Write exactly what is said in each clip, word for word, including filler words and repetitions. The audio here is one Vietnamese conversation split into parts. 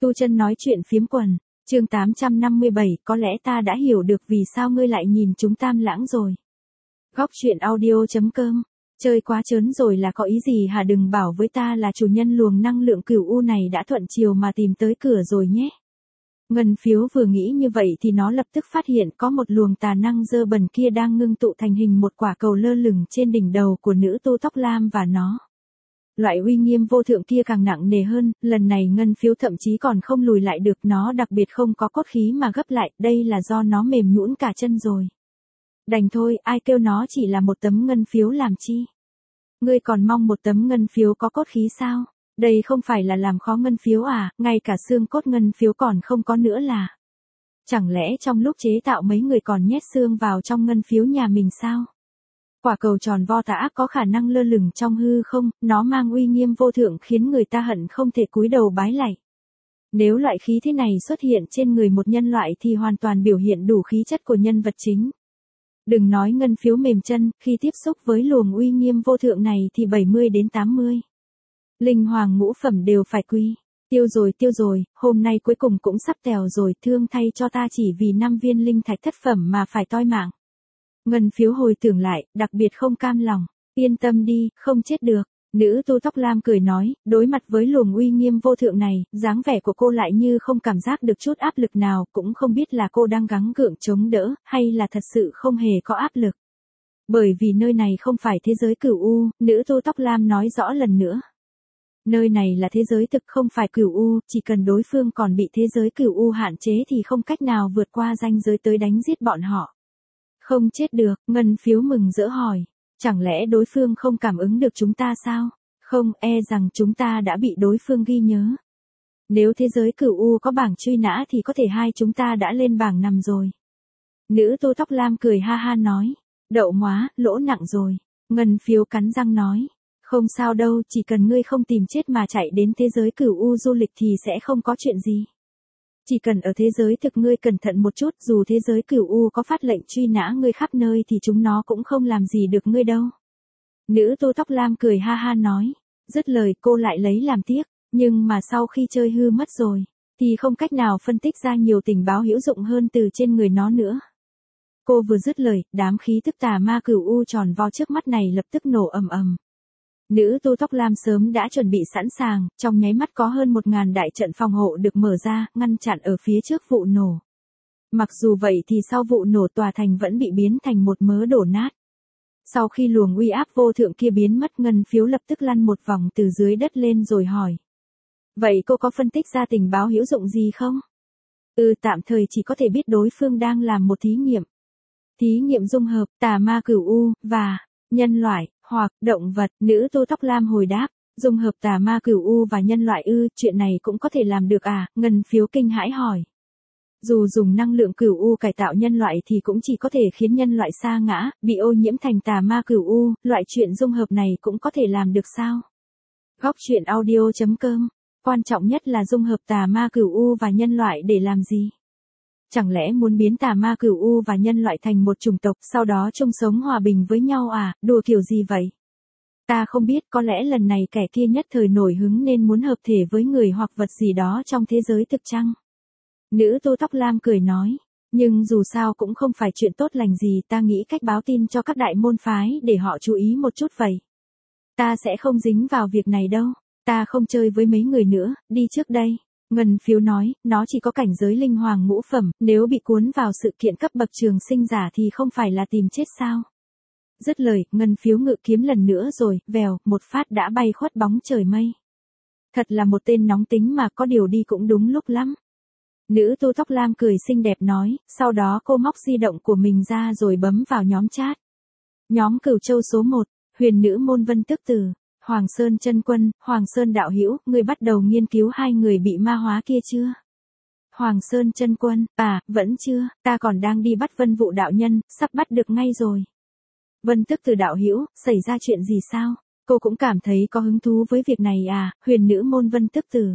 Tu Chân nói chuyện phiếm quần, chương tám trăm năm mươi bảy, có lẽ ta đã hiểu được vì sao ngươi lại nhìn chúng Tam Lãng rồi. Góc truyện audio chấm com, chơi quá trớn rồi là có ý gì hả? Đừng bảo với ta là chủ nhân luồng năng lượng cửu u này đã thuận chiều mà tìm tới cửa rồi nhé. Ngân Phiếu vừa nghĩ như vậy thì nó lập tức phát hiện có một luồng tà năng dơ bẩn kia đang ngưng tụ thành hình một quả cầu lơ lửng trên đỉnh đầu của nữ tu tóc lam và nó. Loại uy nghiêm vô thượng kia càng nặng nề hơn, lần này Ngân Phiếu thậm chí còn không lùi lại được, nó đặc biệt không có cốt khí mà gấp lại, đây là do nó mềm nhũn cả chân rồi. Đành thôi, ai kêu nó chỉ là một tấm ngân phiếu làm chi. Ngươi còn mong một tấm ngân phiếu có cốt khí sao? Đây không phải là làm khó ngân phiếu à, ngay cả xương cốt ngân phiếu còn không có nữa là. Chẳng lẽ trong lúc chế tạo mấy người còn nhét xương vào trong ngân phiếu nhà mình sao? Quả cầu tròn vo tà ác có khả năng lơ lửng trong hư không, nó mang uy nghiêm vô thượng khiến người ta hận không thể cúi đầu bái lạy. Nếu loại khí thế này xuất hiện trên người một nhân loại thì hoàn toàn biểu hiện đủ khí chất của nhân vật chính. Đừng nói ngân phiếu mềm chân, khi tiếp xúc với luồng uy nghiêm vô thượng này thì bảy mươi đến tám mươi. Linh hoàng ngũ phẩm đều phải quy. Tiêu rồi tiêu rồi, hôm nay cuối cùng cũng sắp tèo rồi, thương thay cho ta chỉ vì năm viên linh thạch thất phẩm mà phải toi mạng. Ngân Phiếu hồi tưởng lại, đặc biệt không cam lòng. Yên tâm đi, không chết được. Nữ tu tóc lam cười nói, đối mặt với luồng uy nghiêm vô thượng này, dáng vẻ của cô lại như không cảm giác được chút áp lực nào, cũng không biết là cô đang gắng gượng chống đỡ, hay là thật sự không hề có áp lực. Bởi vì nơi này không phải thế giới cửu u, nữ tu tóc lam nói rõ lần nữa. Nơi này là thế giới thực không phải cửu u, chỉ cần đối phương còn bị thế giới cửu u hạn chế thì không cách nào vượt qua ranh giới tới đánh giết bọn họ. Không chết được, Ngân Phiếu mừng rỡ hỏi. Chẳng lẽ đối phương không cảm ứng được chúng ta sao? Không, e rằng chúng ta đã bị đối phương ghi nhớ. Nếu thế giới cửu u có bảng truy nã thì có thể hai chúng ta đã lên bảng nằm rồi. Nữ tu tóc lam cười ha ha nói. Đậu móa, lỗ nặng rồi. Ngân Phiếu cắn răng nói. Không sao đâu, chỉ cần ngươi không tìm chết mà chạy đến thế giới cửu u du lịch thì sẽ không có chuyện gì. Chỉ cần ở thế giới thực ngươi cẩn thận một chút, dù thế giới cửu u có phát lệnh truy nã ngươi khắp nơi thì chúng nó cũng không làm gì được ngươi đâu. Nữ tu tóc lam cười ha ha nói. Dứt lời cô lại lấy làm tiếc, nhưng mà sau khi chơi hư mất rồi, thì không cách nào phân tích ra nhiều tình báo hữu dụng hơn từ trên người nó nữa. Cô vừa dứt lời, đám khí tức tà ma cửu u tròn vo trước mắt này lập tức nổ ầm ầm. Nữ tu tóc lam sớm đã chuẩn bị sẵn sàng, trong nháy mắt có hơn một ngàn đại trận phòng hộ được mở ra, ngăn chặn ở phía trước vụ nổ. Mặc dù vậy thì sau vụ nổ tòa thành vẫn bị biến thành một mớ đổ nát. Sau khi luồng uy áp vô thượng kia biến mất, Ngân Phiếu lập tức lăn một vòng từ dưới đất lên rồi hỏi. Vậy cô có phân tích ra tình báo hữu dụng gì không? Ừ, tạm thời chỉ có thể biết đối phương đang làm một thí nghiệm. Thí nghiệm dung hợp tà ma cửu u và nhân loại hoặc động vật. Nữ tu tóc lam hồi đáp, dung hợp tà ma cửu u và nhân loại ư, chuyện này cũng có thể làm được à? Ngân Phiếu kinh hãi hỏi. Dù dùng năng lượng cửu u cải tạo nhân loại thì cũng chỉ có thể khiến nhân loại sa ngã, bị ô nhiễm thành tà ma cửu u, loại chuyện dung hợp này cũng có thể làm được sao? Góc truyện audio chấm com, quan trọng nhất là dung hợp tà ma cửu u và nhân loại để làm gì? Chẳng lẽ muốn biến tà ma cửu u và nhân loại thành một chủng tộc, sau đó chung sống hòa bình với nhau à, đùa kiểu gì vậy? Ta không biết, có lẽ lần này kẻ kia nhất thời nổi hứng nên muốn hợp thể với người hoặc vật gì đó trong thế giới thực chăng? Nữ tu tóc lam cười nói, nhưng dù sao cũng không phải chuyện tốt lành gì, ta nghĩ cách báo tin cho các đại môn phái để họ chú ý một chút vậy. Ta sẽ không dính vào việc này đâu, ta không chơi với mấy người nữa, đi trước đây. Ngân Phiếu nói, nó chỉ có cảnh giới linh hoàng ngũ phẩm, nếu bị cuốn vào sự kiện cấp bậc trường sinh giả thì không phải là tìm chết sao? Dứt lời, Ngân Phiếu ngự kiếm lần nữa rồi, vèo, một phát đã bay khuất bóng trời mây. Thật là một tên nóng tính mà, có điều đi cũng đúng lúc lắm. Nữ tu tóc lam cười xinh đẹp nói, sau đó cô móc di động của mình ra rồi bấm vào nhóm chat. Nhóm Cửu Châu số một, huyền nữ môn Vân Tước Tử, Hoàng Sơn chân quân, Hoàng Sơn đạo hữu, ngươi bắt đầu nghiên cứu hai người bị ma hóa kia chưa? Hoàng Sơn chân quân, à, vẫn chưa, ta còn đang đi bắt Vân Vụ đạo nhân, sắp bắt được ngay rồi. Vân Tước Tử đạo hữu, xảy ra chuyện gì sao? Cô cũng cảm thấy có hứng thú với việc này à, huyền nữ môn Vân Tước Tử.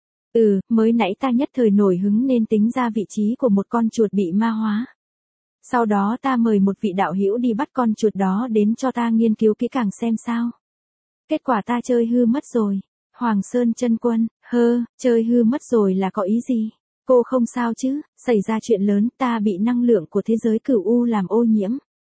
Ừ, mới nãy ta nhất thời nổi hứng nên tính ra vị trí của một con chuột bị ma hóa. Sau đó ta mời một vị đạo hữu đi bắt con chuột đó đến cho ta nghiên cứu kỹ càng xem sao. Kết quả ta chơi hư mất rồi. Hoàng Sơn chân quân, Hơ, chơi hư mất rồi là có ý gì? Cô không sao chứ, xảy ra chuyện lớn, ta bị năng lượng của thế giới cửu U làm ô nhiễm.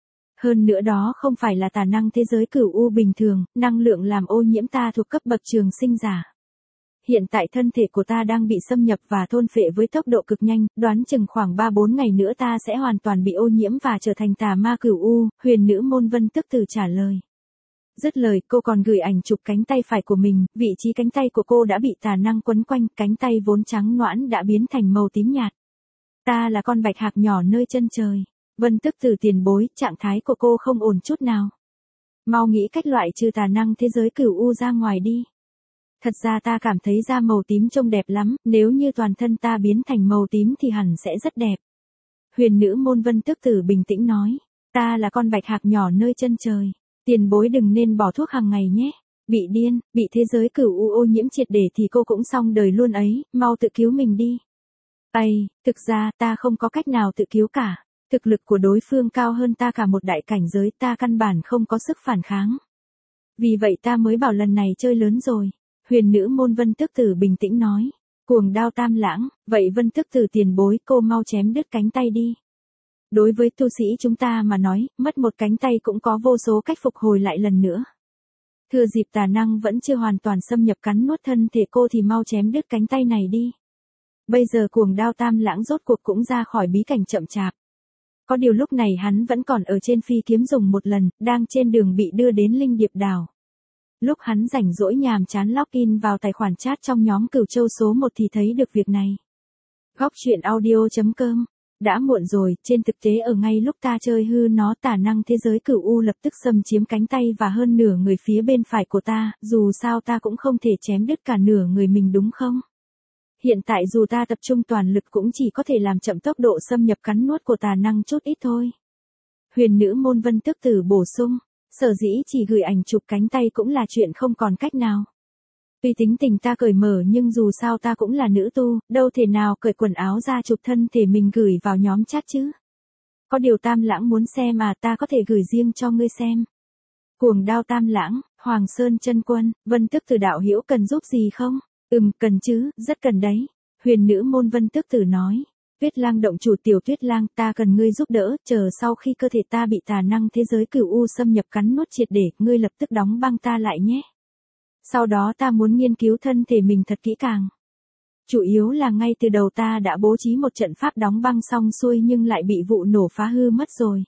Hơn nữa đó không phải là tà năng thế giới cửu U bình thường, năng lượng làm ô nhiễm ta thuộc cấp bậc trường sinh giả. Hiện tại thân thể của ta đang bị xâm nhập và thôn phệ với tốc độ cực nhanh, đoán chừng khoảng ba bốn ngày nữa ta sẽ hoàn toàn bị ô nhiễm và trở thành tà ma cửu U, huyền nữ môn Vân Tức Tử trả lời. Dứt lời, cô còn gửi ảnh chụp cánh tay phải của mình, vị trí cánh tay của cô đã bị tà năng quấn quanh, cánh tay vốn trắng nõn đã biến thành màu tím nhạt. Ta là con bạch hạc nhỏ nơi chân trời. Vân Tức Tử tiền bối, trạng thái của cô không ổn chút nào. Mau nghĩ cách loại trừ tà năng thế giới cửu U ra ngoài đi. Thật ra ta cảm thấy da màu tím trông đẹp lắm, nếu như toàn thân ta biến thành màu tím thì hẳn sẽ rất đẹp. Huyền nữ môn Vân Tức Tử bình tĩnh nói, ta là con bạch hạc nhỏ nơi chân trời. Tiền bối đừng nên bỏ thuốc hàng ngày nhé. Bị điên, bị thế giới cửu U ô nhiễm triệt để thì cô cũng xong đời luôn ấy, mau tự cứu mình đi. Ây, thực ra ta không có cách nào tự cứu cả. Thực lực của đối phương cao hơn ta cả một đại cảnh giới, ta căn bản không có sức phản kháng. Vì vậy ta mới bảo lần này chơi lớn rồi. Huyền nữ môn Vân Tức Tử bình tĩnh nói. Cuồng đao tam lãng, vậy Vân Tức Tử tiền bối, cô mau chém đứt cánh tay đi. Đối với tu sĩ chúng ta mà nói, mất một cánh tay cũng có vô số cách phục hồi lại lần nữa. Thừa dịp tà năng vẫn chưa hoàn toàn xâm nhập cắn nuốt thân thể cô thì mau chém đứt cánh tay này đi. Bây giờ cuồng đao tam lãng rốt cuộc cũng ra khỏi bí cảnh chậm chạp. Có điều lúc này hắn vẫn còn ở trên phi kiếm dùng một lần, đang trên đường bị đưa đến Linh Điệp Đảo. Lúc hắn rảnh rỗi nhàm chán login vào tài khoản chat trong nhóm Cửu Châu số một thì thấy được việc này. Góc truyện audio chấm com. Đã muộn rồi, trên thực tế ở ngay lúc ta chơi hư nó, tà năng thế giới cửu U lập tức xâm chiếm cánh tay và hơn nửa người phía bên phải của ta, dù sao ta cũng không thể chém đứt cả nửa người mình đúng không? Hiện tại dù ta tập trung toàn lực cũng chỉ có thể làm chậm tốc độ xâm nhập cắn nuốt của tà năng chút ít thôi. Huyền nữ môn Vân Tức Tử bổ sung, sở dĩ chỉ gửi ảnh chụp cánh tay cũng là chuyện không còn cách nào. Tuy tính tình ta cởi mở nhưng dù sao ta cũng là nữ tu, đâu thể nào cởi quần áo ra chụp thân thể mình gửi vào nhóm chat chứ. Có điều Tam Lãng muốn xem mà ta có thể gửi riêng cho ngươi xem. Cuồng đao Tam Lãng, Hoàng Sơn chân quân, Vân Tức Tử đạo hữu cần giúp gì không? Ừm, cần chứ, rất cần đấy. Huyền nữ môn Vân Tức Tử nói. Tuyết Lang động chủ tiểu Tuyết Lang, ta cần ngươi giúp đỡ, chờ sau khi cơ thể ta bị tà năng thế giới cửu U xâm nhập cắn nuốt triệt để, ngươi lập tức đóng băng ta lại nhé. Sau đó ta muốn nghiên cứu thân thể mình thật kỹ càng. Chủ yếu là ngay từ đầu ta đã bố trí một trận pháp đóng băng xong xuôi nhưng lại bị vụ nổ phá hư mất rồi.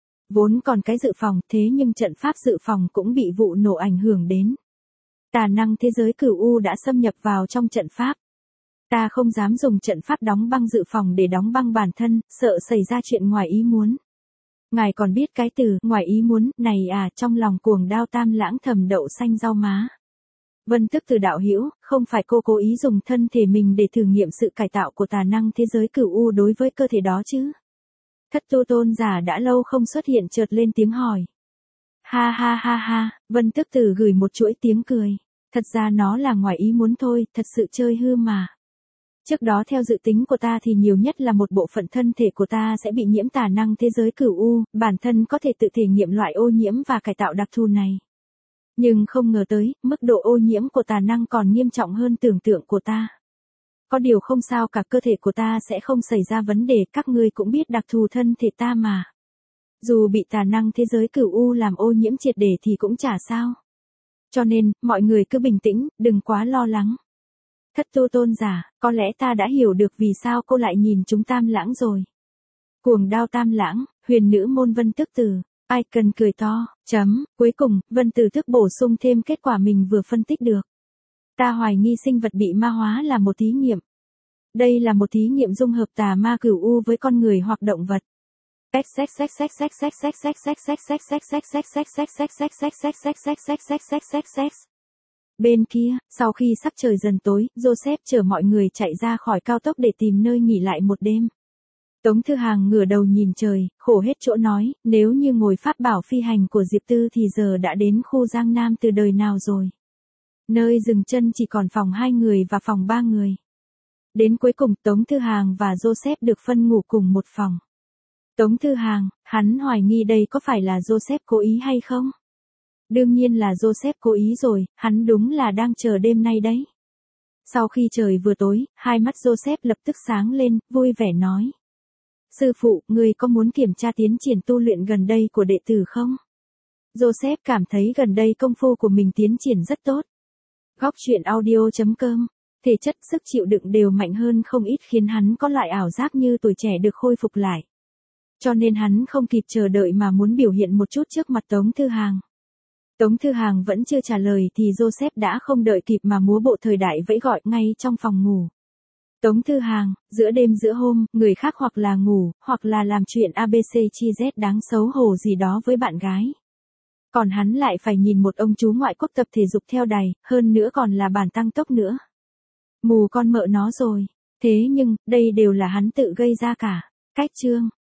Vốn còn cái dự phòng, thế nhưng trận pháp dự phòng cũng bị vụ nổ ảnh hưởng đến. Tà năng thế giới cửu U đã xâm nhập vào trong trận pháp. Ta không dám dùng trận pháp đóng băng dự phòng để đóng băng bản thân, sợ xảy ra chuyện ngoài ý muốn. Ngài còn biết cái từ ngoài ý muốn này à? Trong lòng cuồng đao Tam Lãng thầm đậu xanh rau má. Vân Tức Tử đạo hữu, không phải cô cố ý dùng thân thể mình để thử nghiệm sự cải tạo của tà năng thế giới cửu U đối với cơ thể đó chứ? Thất tu tôn giả đã lâu không xuất hiện chợt lên tiếng hỏi. Ha ha ha ha, Vân Tức Tử gửi một chuỗi tiếng cười. Thật ra nó là ngoài ý muốn thôi, thật sự chơi hư mà. Trước đó theo dự tính của ta thì nhiều nhất là một bộ phận thân thể của ta sẽ bị nhiễm tà năng thế giới cửu U, bản thân có thể tự thể nghiệm loại ô nhiễm và cải tạo đặc thù này. Nhưng không ngờ tới, mức độ ô nhiễm của tà năng còn nghiêm trọng hơn tưởng tượng của ta. Có điều không sao cả, cơ thể của ta sẽ không xảy ra vấn đề, các ngươi cũng biết đặc thù thân thể ta mà. Dù bị tà năng thế giới cửu U làm ô nhiễm triệt để thì cũng chả sao. Cho nên, mọi người cứ bình tĩnh, đừng quá lo lắng. Thất tu tôn giả, có lẽ ta đã hiểu được vì sao cô lại nhìn chúng Tam Lãng rồi. Cuồng đao Tam Lãng, huyền nữ môn Vân Tức Tử. Ai cần cười to, chấm, cuối cùng, Vân Tử Thức bổ sung thêm kết quả mình vừa phân tích được. Ta hoài nghi sinh vật bị ma hóa là một thí nghiệm. Đây là một thí nghiệm dung hợp tà ma cửu U với con người hoặc động vật. Bên kia, sau khi sắc trời dần tối, Joseph chở mọi người chạy ra khỏi cao tốc để tìm nơi nghỉ lại một đêm. Tống Thư Hàng ngửa đầu nhìn trời, khổ hết chỗ nói, nếu như ngồi pháp bảo phi hành của Diệp Tư thì giờ đã đến khu Giang Nam từ đời nào rồi. Nơi dừng chân chỉ còn phòng hai người và phòng ba người. Đến cuối cùng Tống Thư Hàng và Joseph được phân ngủ cùng một phòng. Tống Thư Hàng, hắn hoài nghi đây có phải là Joseph cố ý hay không? Đương nhiên là Joseph cố ý rồi, hắn đúng là đang chờ đêm nay đấy. Sau khi trời vừa tối, hai mắt Joseph lập tức sáng lên, vui vẻ nói. Sư phụ, người có muốn kiểm tra tiến triển tu luyện gần đây của đệ tử không? Joseph cảm thấy gần đây công phu của mình tiến triển rất tốt. Góc truyện audio.com. Thể chất sức chịu đựng đều mạnh hơn không ít khiến hắn có loại ảo giác như tuổi trẻ được khôi phục lại. Cho nên hắn không kịp chờ đợi mà muốn biểu hiện một chút trước mặt Tống Thư Hàng. Tống Thư Hàng vẫn chưa trả lời thì Joseph đã không đợi kịp mà múa bộ thời đại vẫy gọi ngay trong phòng ngủ. Tống Thư Hàng, giữa đêm giữa hôm, người khác hoặc là ngủ, hoặc là làm chuyện a bê xê chi dét đáng xấu hổ gì đó với bạn gái. Còn hắn lại phải nhìn một ông chú ngoại quốc tập thể dục theo đài, hơn nữa còn là bản tăng tốc nữa. Mù con mợ nó rồi. Thế nhưng, đây đều là hắn tự gây ra cả. Cách chương